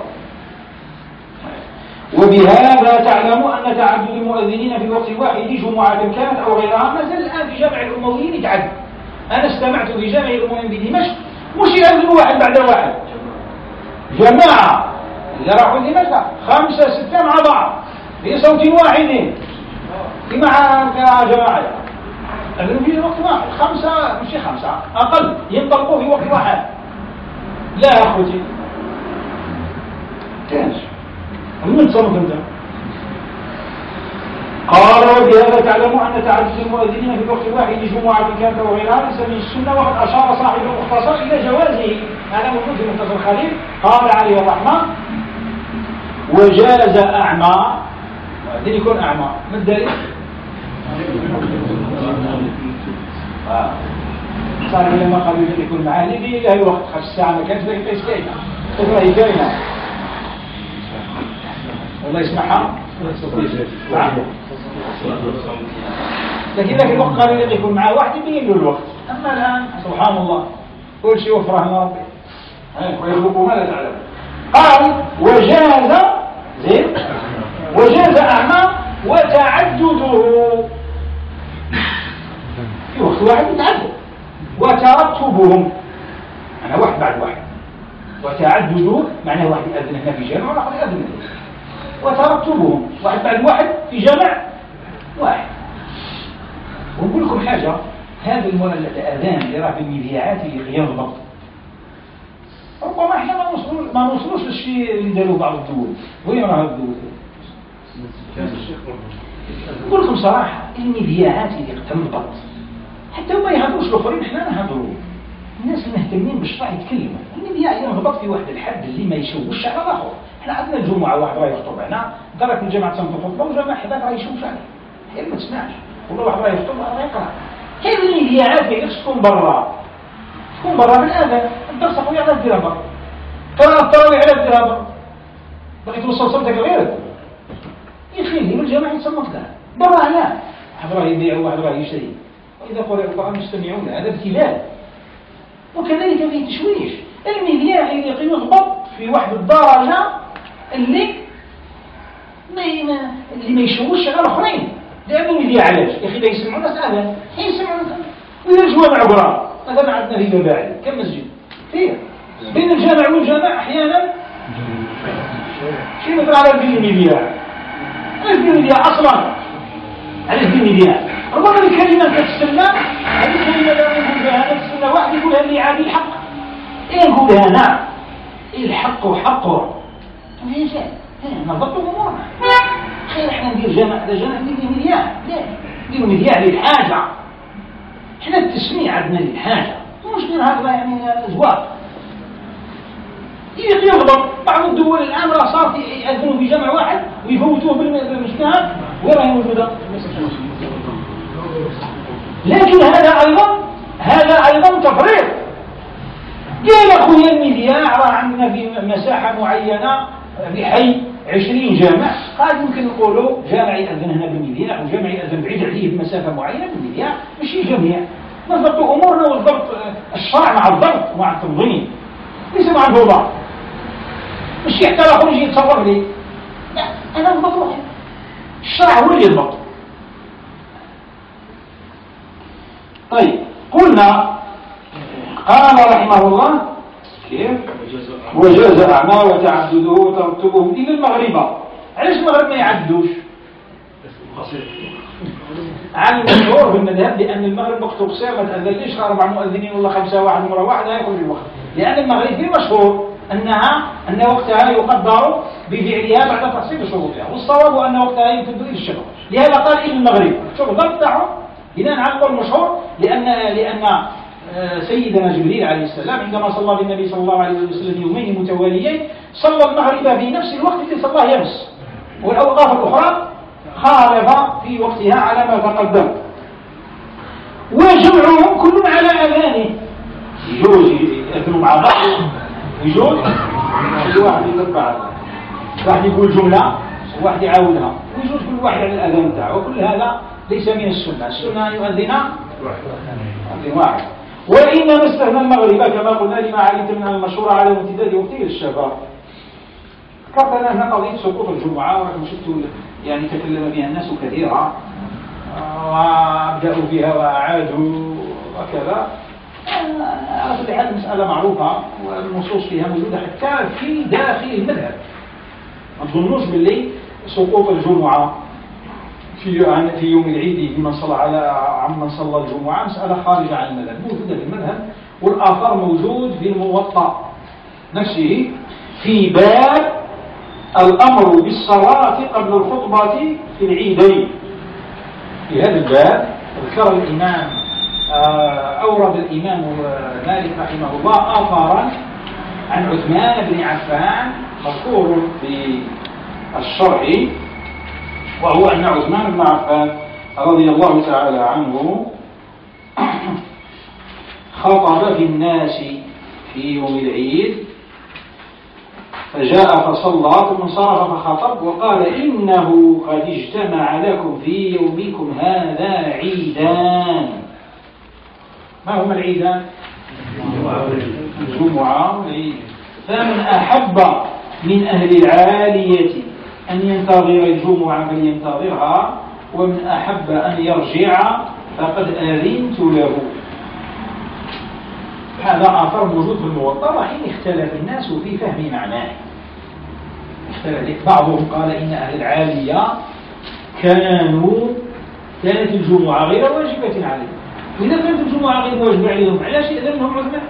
وبهذا تعلم أن تعدد المؤذنين في وقت واحد جمعة كانت أو غيرها ما زال الآن في جامع الأمويين يتعدد. أنا استمعت في جامع الأمم بدمشق مش يأذن واحد بعد واحد، جماعة اللي راحوا دمشق خمسة ستة مع بعض بصوت واحد مع جماعة أذنوا في وقت واحد، خمسة مش خمسة أقل ينطلقوا في وقت واحد. لا يا أخوتي كانش من تصرف أنت. قال وبهذا تعلموا أن تعدد المؤذنين في وقت واحد جمعة كانت وغيرها ليس من السنة، وقد أشار صاحب المختصر إلى جوازه. هذا موجود في مختصر الخليل. قال عليه الرحمة وجاز أعمى، مؤذن يكون أعمى، ما الدليل؟ آه. صار لما قالوا لي يكون معاه لي لا الوقت خمس ساعة ما كانش ذلك ليس كاينة والله كاينة والله يسمعها لكن ذاك الوقت قالوا لي يكون معاه واحد يبين له الوقت. أما الآن سبحان الله كل شيء وفره من ربي ويرزقه ما لا تعلم. قال وجاز زين وجاز أعمى وتعدده في وقت واحد يتعدد وترتبهم أنا واحد بعد واحد، وتعدده معناه واحد يأذن هنا في جامع وآخر يأذن هنا، وترتبهم واحد بعد واحد في جامع واحد. ونقول لكم حاجة، هذا الأذان اللي راه في المذياعات اللي غير الضبط ربما احنا ما نوصلوش ما نوصلوش للشيء اللي داروا بعض الدول. وين راه الدول؟ نقول لكم صراحة المذياعات اللي تنضبط حتى ما يهضروش الاخرين، احنا نهضروا الناس المهتمين بالشرع يتكلموا. المذياع ينضبط في واحد الحد اللي ما يشوش على الاخر. احنا عندنا الجمعة واحد راه يخطب هنا درك الجامعة تنطق خطبة وجماعة حداك راه يشوش عليه غير ما تسمعش، ولا واحد راه يخطب راه يقرا. كاين المذياعات ما يقدرش تكون برا، تكون برا بالآذان الدرس قوي على الديرها برا، قراءة التراويح على الديرها برا، باغي توصل صوتك غيرك يخلي من الجامعة يتصنف لها برا. لا واحد راه يبيع وواحد راه يشتري، وإذا قرأ القرآن يستمعون، هذا ابتلاء. وكذلك فيه تشويش. المذياع اللي يضبط في واحد الدرجة اللي ما اللي ما يشوش على الآخرين، لأن المذياع علاش يا أخي لا يسمعوا الناس هذا يسمعوا وإذا الجوامع عبرة هذا ما عندنا في مباعد كم مسجد فيه بين الجامع والجامع أحيانا شيء مثل على المذياع. علاش المذياع أصلا؟ علاش المذياع؟ ربما الكلمة تتسلى هذه الكلمة لا نقول بها تتسلى واحد يقولها اللي عادي الحق إيه نقولها نعم إيه الحق حقه ليش نضبط أمورنا خير احنا ندير جامع هذا جامع ندير مذياع لا ندير مذياع للحاجة. احنا التسميع عندنا للحاجة مش غير هذا يعني أزواج يضبط. بعض الدول الآن راه صارت يأذنوا في جامع واحد ويفوتوه بالمجتهد وراها موجودة. لكن هذا أيضا هذا أيضا تفريط. قال أخويا المذياع راه عندنا في مساحة معينة في حي عشرين جامع، قال يمكن نقولوا جامع يأذن هنا بالمذياع وجامع يأذن بعيد عليه بمسافة معينة بالمذياع، ماشي جميع. نضبط أمورنا والضبط الشرع مع الضبط ومع التنظيم ليس مع الفوضى. مش حتى لا خرج يتصور لي لا أنا أضبط روحي، الشرع هو اللي يضبط. طيب قلنا قال رحمه الله كيف وجاز أعمى وتعدده وترتبهم إلى المغربة. علاش المغرب ما يعدوش؟ عن المشهور بالمذهب لأن المغرب وقته قصير ما تأذنليش أربع مؤذنين ولا خمسة واحد مرة واحدة يأخذ الوقت، لأن المغرب فيه مشهور أنها أن وقتها يقدر بفعلها بعد تحصيل شروطها، والصواب أن وقتها يمتد إلى الشباب. لهذا قال إلى المغرب. شوف الضبط تاعه بناء على القول المشهور لأن لأن سيدنا جبريل عليه السلام عندما صلى بالنبي صلى الله عليه وسلم يومين متواليين صلى المغرب في نفس الوقت الذي صلاه يمس، والأوقاف الأخرى خالف في وقتها على ما تقدم. وجمعهم كل على أذانه، يجوز يأذنوا مع بعض ويجوز كل واحد يتبع واحد يقول جملة وواحد يعاودها ويجوز كل واحد على الأذان تاعه، وكل هذا ليس من السنة. السنة أن يؤذن واحد. وإنما استثنى المغرب كما قلنا لما علمت من المشهور على امتداد وقته للشباب. ذكرت أنا هنا قضية سقوط الجمعة وشفت يعني تكلم فيها الناس كثيرا وأبدأوا فيها وأعادوا وكذا. على كل حال مسألة معروفة والنصوص فيها موجودة حتى في داخل المذهب. ما تظنوش باللي سقوط الجمعة في في يوم العيد بمن صلى على عمن صلى الجمعة مسألة خارجة عن المذهب، موجودة في المذهب، والآثار موجود في الموطأ نفسه في باب الأمر بالصلاة قبل الخطبة في العيدين. في هذا الباب ذكر الإمام أورد الإمام مالك رحمه الله آثارا عن عثمان بن عفان مذكور في الشرع، وهو أن عثمان بن عفان رضي الله تعالى عنه خطب في الناس في يوم العيد، فجاء فصلى ثم انصرف فخطب وقال: إنه قد اجتمع لكم في يومكم هذا عيدان. ما هما العيدان؟ الجمعة والعيد. فمن أحب من أهل العالية أن ينتظر الجمعة فلينتظرها، ومن أحب أن يرجع فقد آذنت له. هذا آثر موجود في الموطأ، وحين اختلف الناس في فهم معناه. اختلف بعضهم قال إن أهل العالية كانوا كانت الجمعة غير واجبة عليهم، وإذا كانت الجمعة غير واجبة عليهم علاش يأذن لهم عثمان؟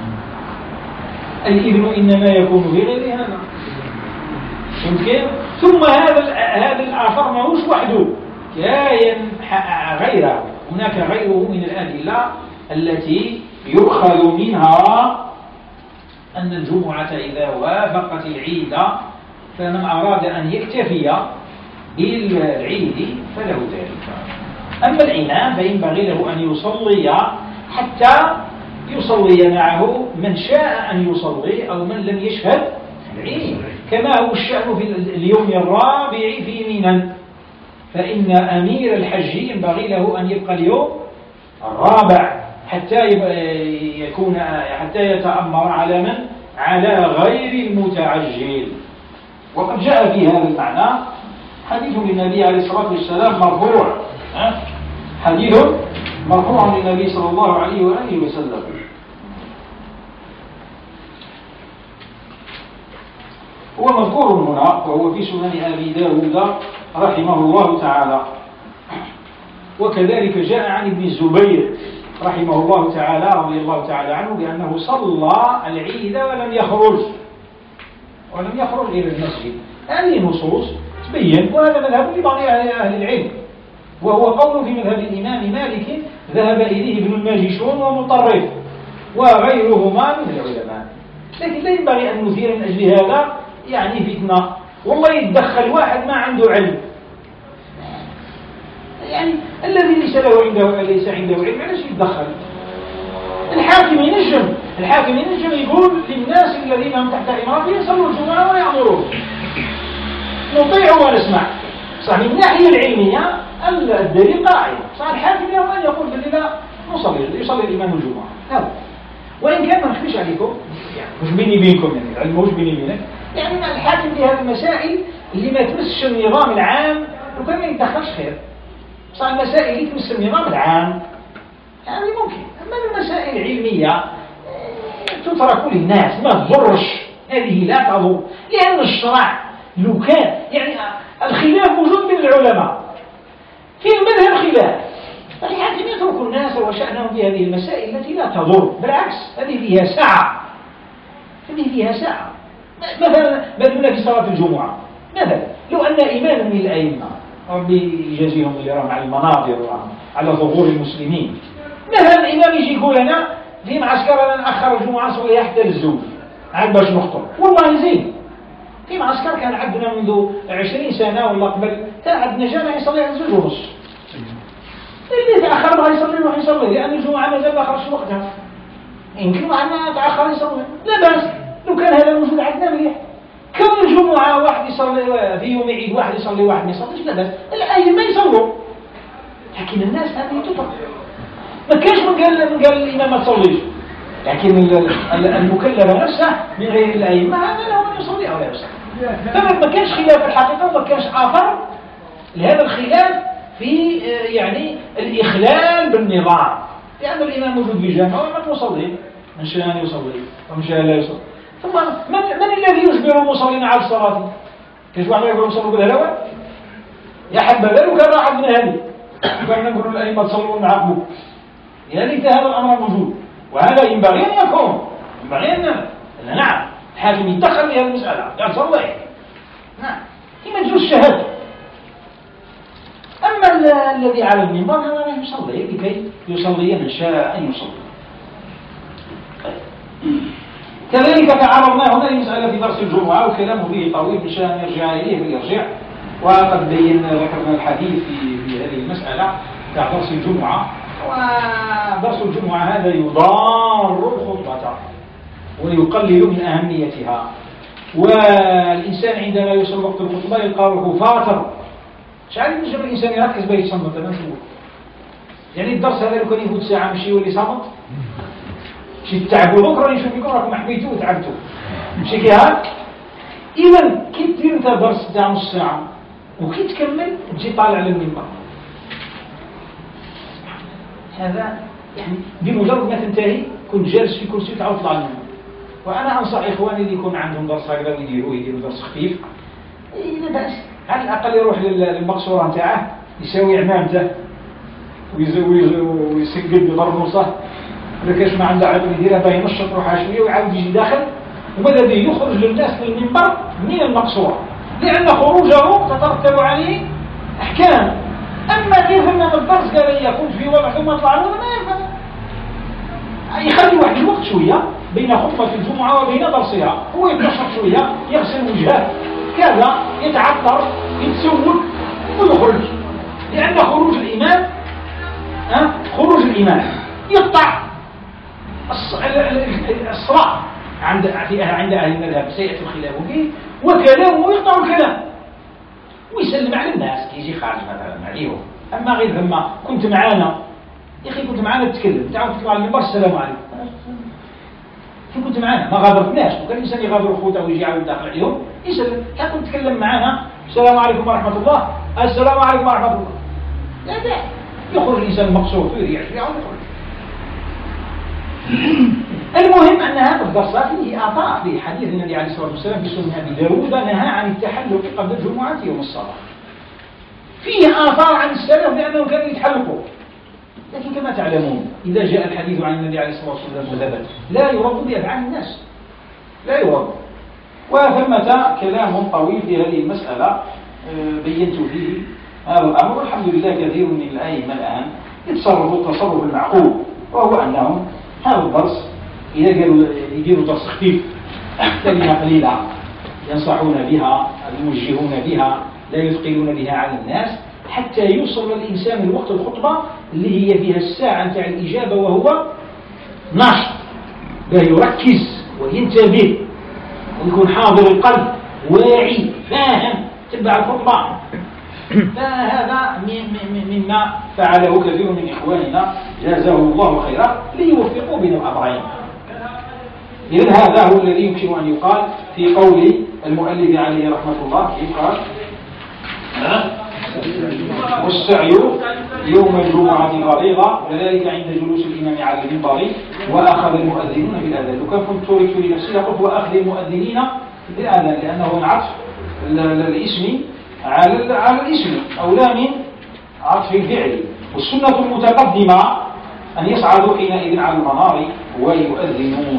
الإذن إنما يكون في غير هذا يمكن. ثم هذا هذا الآثر ماهوش وحده، كاين غيره، هناك غيره من الأدلة التي يؤخذ منها أن الجمعة إذا وافقت العيد فمن أراد أن يكتفي بالعيد فله ذلك. أما الإمام فينبغي له أن يصلي حتى يصلي معه من شاء أن يصلي أو من لم يشهد العيد، كما هو الشأن في اليوم الرابع في منى، فإن أمير الحج ينبغي له أن يبقى اليوم الرابع حتى يكون حتى يتأمر على من؟ على غير المتعجل. وقد جاء في هذا المعنى حديث للنبي عليه الصلاة والسلام مرفوع، حديث مرفوع للنبي صلى الله عليه وآله وسلم. هو مذكور هنا وهو في سنن أبي داود رحمه الله تعالى. وكذلك جاء عن ابن الزبير رحمه الله تعالى رضي الله تعالى عنه بأنه صلى العيد ولم يخرج ولم يخرج إلى المسجد. هذه نصوص تبين، وهذا مذهب لبعض أهل العلم، وهو قول في مذهب الإمام مالك ذهب إليه ابن الماجشون ومطرف وغيرهما من العلماء. لكن لا ينبغي أن نثير من أجل هذا يعني فتنة، والله يتدخل واحد ما عنده علم، يعني الذي ليس له عنده ليس عنده علم علاش يتدخل؟ الحاكم ينجم الحاكم ينجم يقول للناس الذين هم تحت إمارته يصلوا الجمعة ويأمرون، نطيع ونسمع. صح من الناحية العلمية الدليل قاعد، صح الحاكم له أن يقول بالله نصلي يصلي الإمام الجمعة، لا. وإن كان ما نخفيش عليكم يعني مش بيني بينكم، يعني العلم مش بيني بينك، يعني الحاكم في هذه المسائل اللي ما تمسش النظام العام وكان ما يتدخلش خير. صح المسائل اللي تمس النظام العام يعني ممكن، أما المسائل العلمية تترك للناس ما تضرش، هذه لا تضر، لأن الشرع لو كان يعني الخلاف موجود بين العلماء في المذهب خلاف، فالحاكم يترك الناس وشأنهم في هذه المسائل التي لا تضر، بالعكس هذه فيها سعة، هذه فيها سعة. مثلا مثلا في صلاة الجمعة مثلا لو أن إمام من الأئمة ربي يجازيهم اللي راهم على المنابر على ظهور المسلمين، مثلا الإمام يجي يقول أنا في معسكر أنا نأخر الجمعة نصليها حتى للزوج عاد باش نخطر، والله زين. في معسكر كان عندنا منذ عشرين سنة ولا قبل كان عندنا جامع يصليها للزوج ونص، اللي تأخر بها يصلي يروح يصلي لأن الجمعة مازال ما خرجش وقتها، يمكن معنا تأخر يصلي لا بأس. لو كان هذا موجود عندنا مليح، كون الجمعة واحد يصلي في يوم عيد واحد يصلي واحد ما يصليش لا بأس، الأئمة يصلوا، لكن الناس هذه تطرق. ما كانش من قال من قال الإمام ما تصليش، لكن المكلف نفسه من غير الأئمة هذا له أن يصلي أو لا يصلي. فما كانش خلاف في الحقيقة، وما كانش آثر لهذا الخلاف في يعني الإخلال بالنظام. لأن الإمام موجود في جامعة ومن يصلي من شاء أن يصلي ومن شاء لا يصلي. ثم من, من الذي يجبر المصلين على الصلاة؟ كيف واحد يقول يصلوا بالهلوة؟ يا حبذا لو كان واحد من أهلي كنا نقول الأئمة تصلوا ونعاقبوا. يا ليت هذا الأمر موجود، وهذا ينبغي أن يكون، ينبغي أن نعم الحاكم يدخل في هذه المسألة قال صلي نعم كما تجوز الشهادة. أما الذي على المنبر هذا لا يصلي لكي يصلي من شاء أن يصلي. كذلك تعرضنا هنا لمسألة في درس الجمعة وكلامه فيه طويل إن شاء أن يرجع إليه فليرجع، وقد بينا ذكرنا الحديث في, في هذه المسألة تاع درس الجمعة. ودرس الجمعة هذا يضار الخطبة ويقلل من أهميتها، والإنسان عندما يوصل وقت الخطبة يلقى روحه فاتر. شعر يجب الإنسان يركز به يصمت ما نشوف يعني الدرس هذا لو كان يفوت ساعة مشي يولي صامت مشي تتعبوا بكرة يشوف يكون راكم حبيتوا وتعبتوا مشي كي هاك. إذا كي تدير انت درس تاع نص ساعة وكي تكمل تجي طالع على المنبر، هذا يعني بمجرد ما تنتهي كنت جالس في كرسي وتعاود تطلع المنبر. وأنا أنصح إخواني اللي يكون عندهم درس هكذا ويديروه يديروا درس خفيف لا بأس، على الأقل يروح للمقصورة نتاعه يساوي عمامته ويسجل بضرنوصه لكاش ما عنده عدو يديرها باهي ينشط روحها شويه ويعاود يجي داخل، وماذا به يخرج للناس للمنبر من المقصورة، لأن خروجه تترتب عليه أحكام. أما غير ثم الدرس قال لي كنت في وضع ثم اطلع له ما ينفع، يخلي واحد الوقت شوية بين خطبة الجمعة وبين درسها، هو يتنشط شوية يغسل وجهه كذا يتعطر يتسوق ويخرج، لأن خروج الإمام أه؟ خروج الإمام يقطع الصلاة عند عند أهل المذهب سيئة الخلاف فيه، وكلامه يقطع الكلام ويسلم على الناس كي يجي خارج مثلا عليهم. أما غير ثم كنت معانا يا أخي كنت معانا تتكلم تعاود تطلع على المنبر السلام عليكم كي كنت معانا ما غادرتناش، وكان الإنسان يغادر خوته ويجي يعاود داخل عليهم يسلم كان كنت تتكلم معانا السلام عليكم ورحمة الله السلام عليكم ورحمة الله لا لا يخرج الإنسان مقصود ويريع شوية ويخرج. المهم أن هذا الدرس فيه آثار في حديث النبي عليه الصلاة والسلام في سنة أبي داود نهى عن التحلق قبل الجمعة يوم الصلاة. فيه آثار عن السلف بأنهم كانوا يتحلقوا، لكن كما تعلمون إذا جاء الحديث عن النبي عليه الصلاة والسلام ثبت لا يرد بأفعال الناس لا يرد. وثمة كلام طويل في هذه المسألة بينت فيه هذا الأمر، والحمد لله كثير من الأئمة الآن يتصرفوا التصرف المعقول، وهو أنهم هذا الدرس إذا يديروا درس خفيف كلمة قليلة ينصحون بها يوجهون بها لا يثقلون بها على الناس حتى يوصل الإنسان الوقت الخطبة اللي هي فيها الساعة نتاع الإجابة وهو ناشط لا يركز وينتبه ويكون حاضر القلب واعي فاهم تبع الخطبة. فهذا مما فعله كثير من إخواننا جازاه الله خيرا ليوفقوا بين الأمرين. إذن هذا هو الذي يمكن أن يقال في قول المؤلف عليه رحمة الله يقال والسعي يوم الجمعة فريضة وذلك عند جلوس الإمام على المنبر وأخذ المؤذنون بالأذان. وكان كنت تركت لنفسي قلت وأخذ المؤذنين بالأذان لأنه انعطف الاسم على على الاسم أو لا من عطف الفعل، والسنة المتقدمة أن يصعدوا حينئذ على المنار ويؤذنون.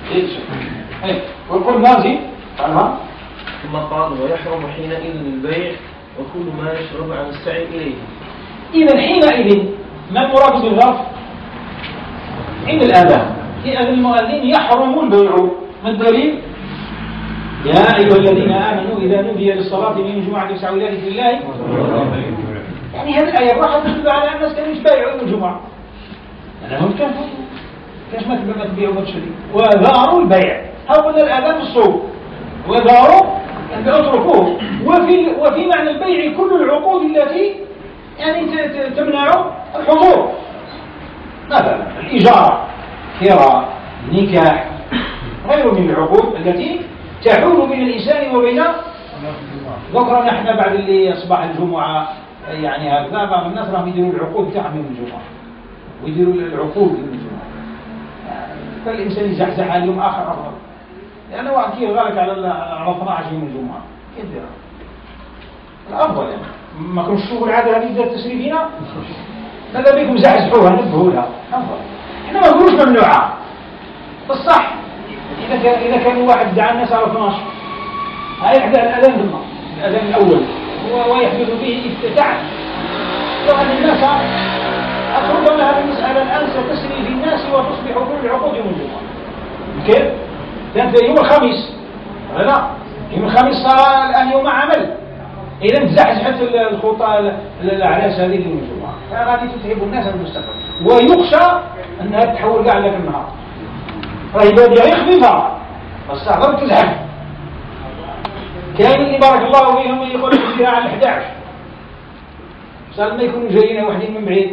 ويقول نازل ثم قال ويحرم حينئذ البيع وكل ما يشرب عن السعي إليه. إذا حينئذ ما المراد بالظرف؟ عند الآذان في أذن المؤذن يحرم البيع. ما الدليل؟ يا أيها الذين آمنوا إذا نودي للصلاة من الجمعة فاسعوا إلى ذكر الله. يعني هذه الآية راح تدل على أن الناس كانوا يبايعوا يوم الجمعة. لأنهم كانوا كاش ما تبيعوا ما تبيعوا ما تشري وذاروا البيع. ها قلنا الآذان في الصوم وذاروا أن اتركوه. وفي وفي معنى البيع كل العقود التي يعني تمنع الحضور، مثلا الإجارة كراء نكاح غير من العقود التي تعود بين الإنسان وبين ذكرنا احنا بعد اللي أصبح الجمعة يعني هكذا بعض الناس راهم يديروا العقود تاعهم يوم الجمعة ويديروا العقود للجمعة. فالإنسان يزحزح على يوم آخر أفضل، لأنه واحد كي يغالك على على اثنا عشر يوم الجمعة كيدير الأفضل يعني. ما كنتش تشوفوا العادة هذه بدأت تسري فينا، ماذا بكم زحزحوها نبهوا لها أفضل. إحنا ما نقولوش ممنوعة بالصح. إذا كان إذا كان واحد دعا الناس على اثنا عشر هاي إحدى الأذان بالله، الأذان الأول ويحدث به افتتاح، لو أن الناس أخرج من هذه المسألة الآن ستسري في الناس وتصبح كل العقود يوم الجمعة. كيف؟ كانت يوم الخميس، لا يوم الخميس صار الآن يوم عمل، إذا تزحزحت الخطى الأعراس هذه يوم الجمعة، فهذه تتعب الناس في المستقبل، ويخشى أنها تتحول كاع لك النهار. راهي بادية يخفيفها بس تعرف تزحف. كاين اللي بارك الله فيهم يقول لك فيها على الأحد عشر، صار ما يكونوا جايين واحدين من بعيد.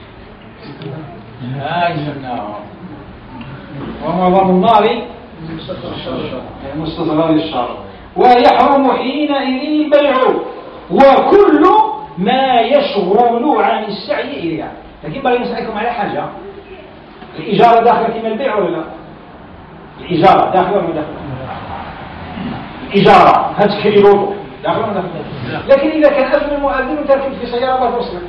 هاي سمناهم ومعظم النار مستصغر الشر. ويحرم حينئذ البيع وكل ما يشغل عن السعي إليها. لكن بغي نسألكم على حاجة، الإجارة داخلة كما البيع ولا لا؟ الإجارة داخلة ولا داخلة؟ الإجارة هتشكري الوضوء داخلة ولا داخلة؟ لكن إذا كان أذن المؤذن وتركب في سيارة لا توصلك،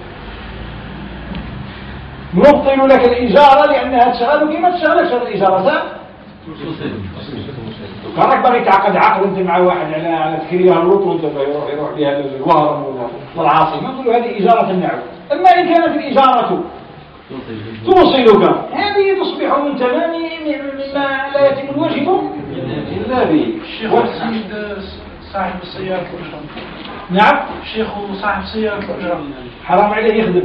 نبطل لك الإجارة لأنها تشغلك كما تشغلك هذه الإجارة صح؟ كانك باغي تعقد عقد انت مع واحد على على تكريها الوط وانت يروح يروح بها للوهرم ولا العاصمه، نقول له هذه اجاره النعم. اما ان كانت الاجاره توصلك هذه تصبح من تمام مما لا يتم الواجب الا به. الشيخ صاحب السيارة نعم الشيخ صاحب السيارة حرام عليه يخدم.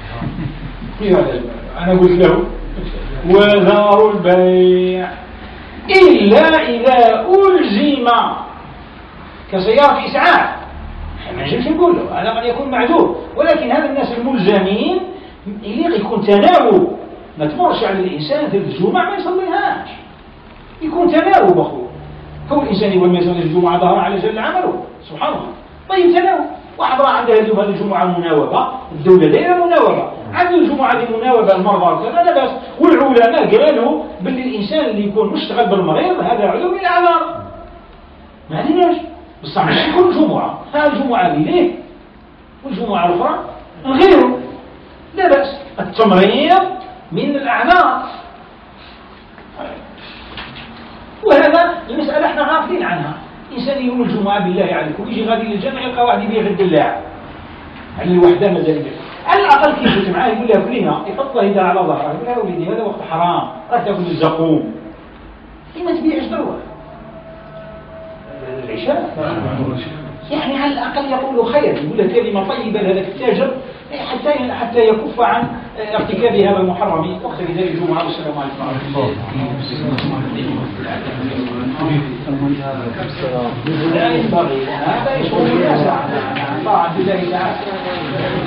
انا قلت له وذار البيع إلا إذا ألزم كسيارة إسعاف، ما نجمش نقول له هذا قد يكون معذور، ولكن هذا الناس الملزمين يليق يكون تناوب، ما تمرش على الإنسان في الجمعة ما يصليهاش، يكون تناوب أخوه. كون الإنسان يقول ما يصلي الجمعة ظهر على جل عمله سبحان الله. طيب تناوب، واحد راه عنده اليوم هذه الجمعة مناوبة، الدولة دايرة مناوبة، عنده الجمعة هذه مناوبة المرضى وكذا لا بأس، والعلماء قالوا بأن الإنسان اللي يكون مشتغل بالمريض هذا عذر من الأعذار، ما عليناش بصح ماشي كل جمعة، هذه الجمعة ليه والجمعة الأخرى غيره لا بأس. التمريض من الأعذار، وهذا المسألة احنا غافلين عنها. إنسان يوم الجمعة بالله عليكم يجي غادي للجامع يلقى واحد يبيع في الدلاع على الوحدة مازال يبيع، على الأقل كي يجي معاه يقول له كلنا يحط له يدها على ظهره يقول له وليدي هذا وقت حرام راك تاكل الزقوم، ما تبيعش دروه العشاء يعني على الأقل يقول له خير، يقول له كلمة طيبة لهذاك التاجر حتى حتى يكف عن ارتكاب هذا المحرم وقت ذلك الجمعة. والسلام عليكم ورحمة الله. هذا يشغل الناس عن طاعة الله تعالى.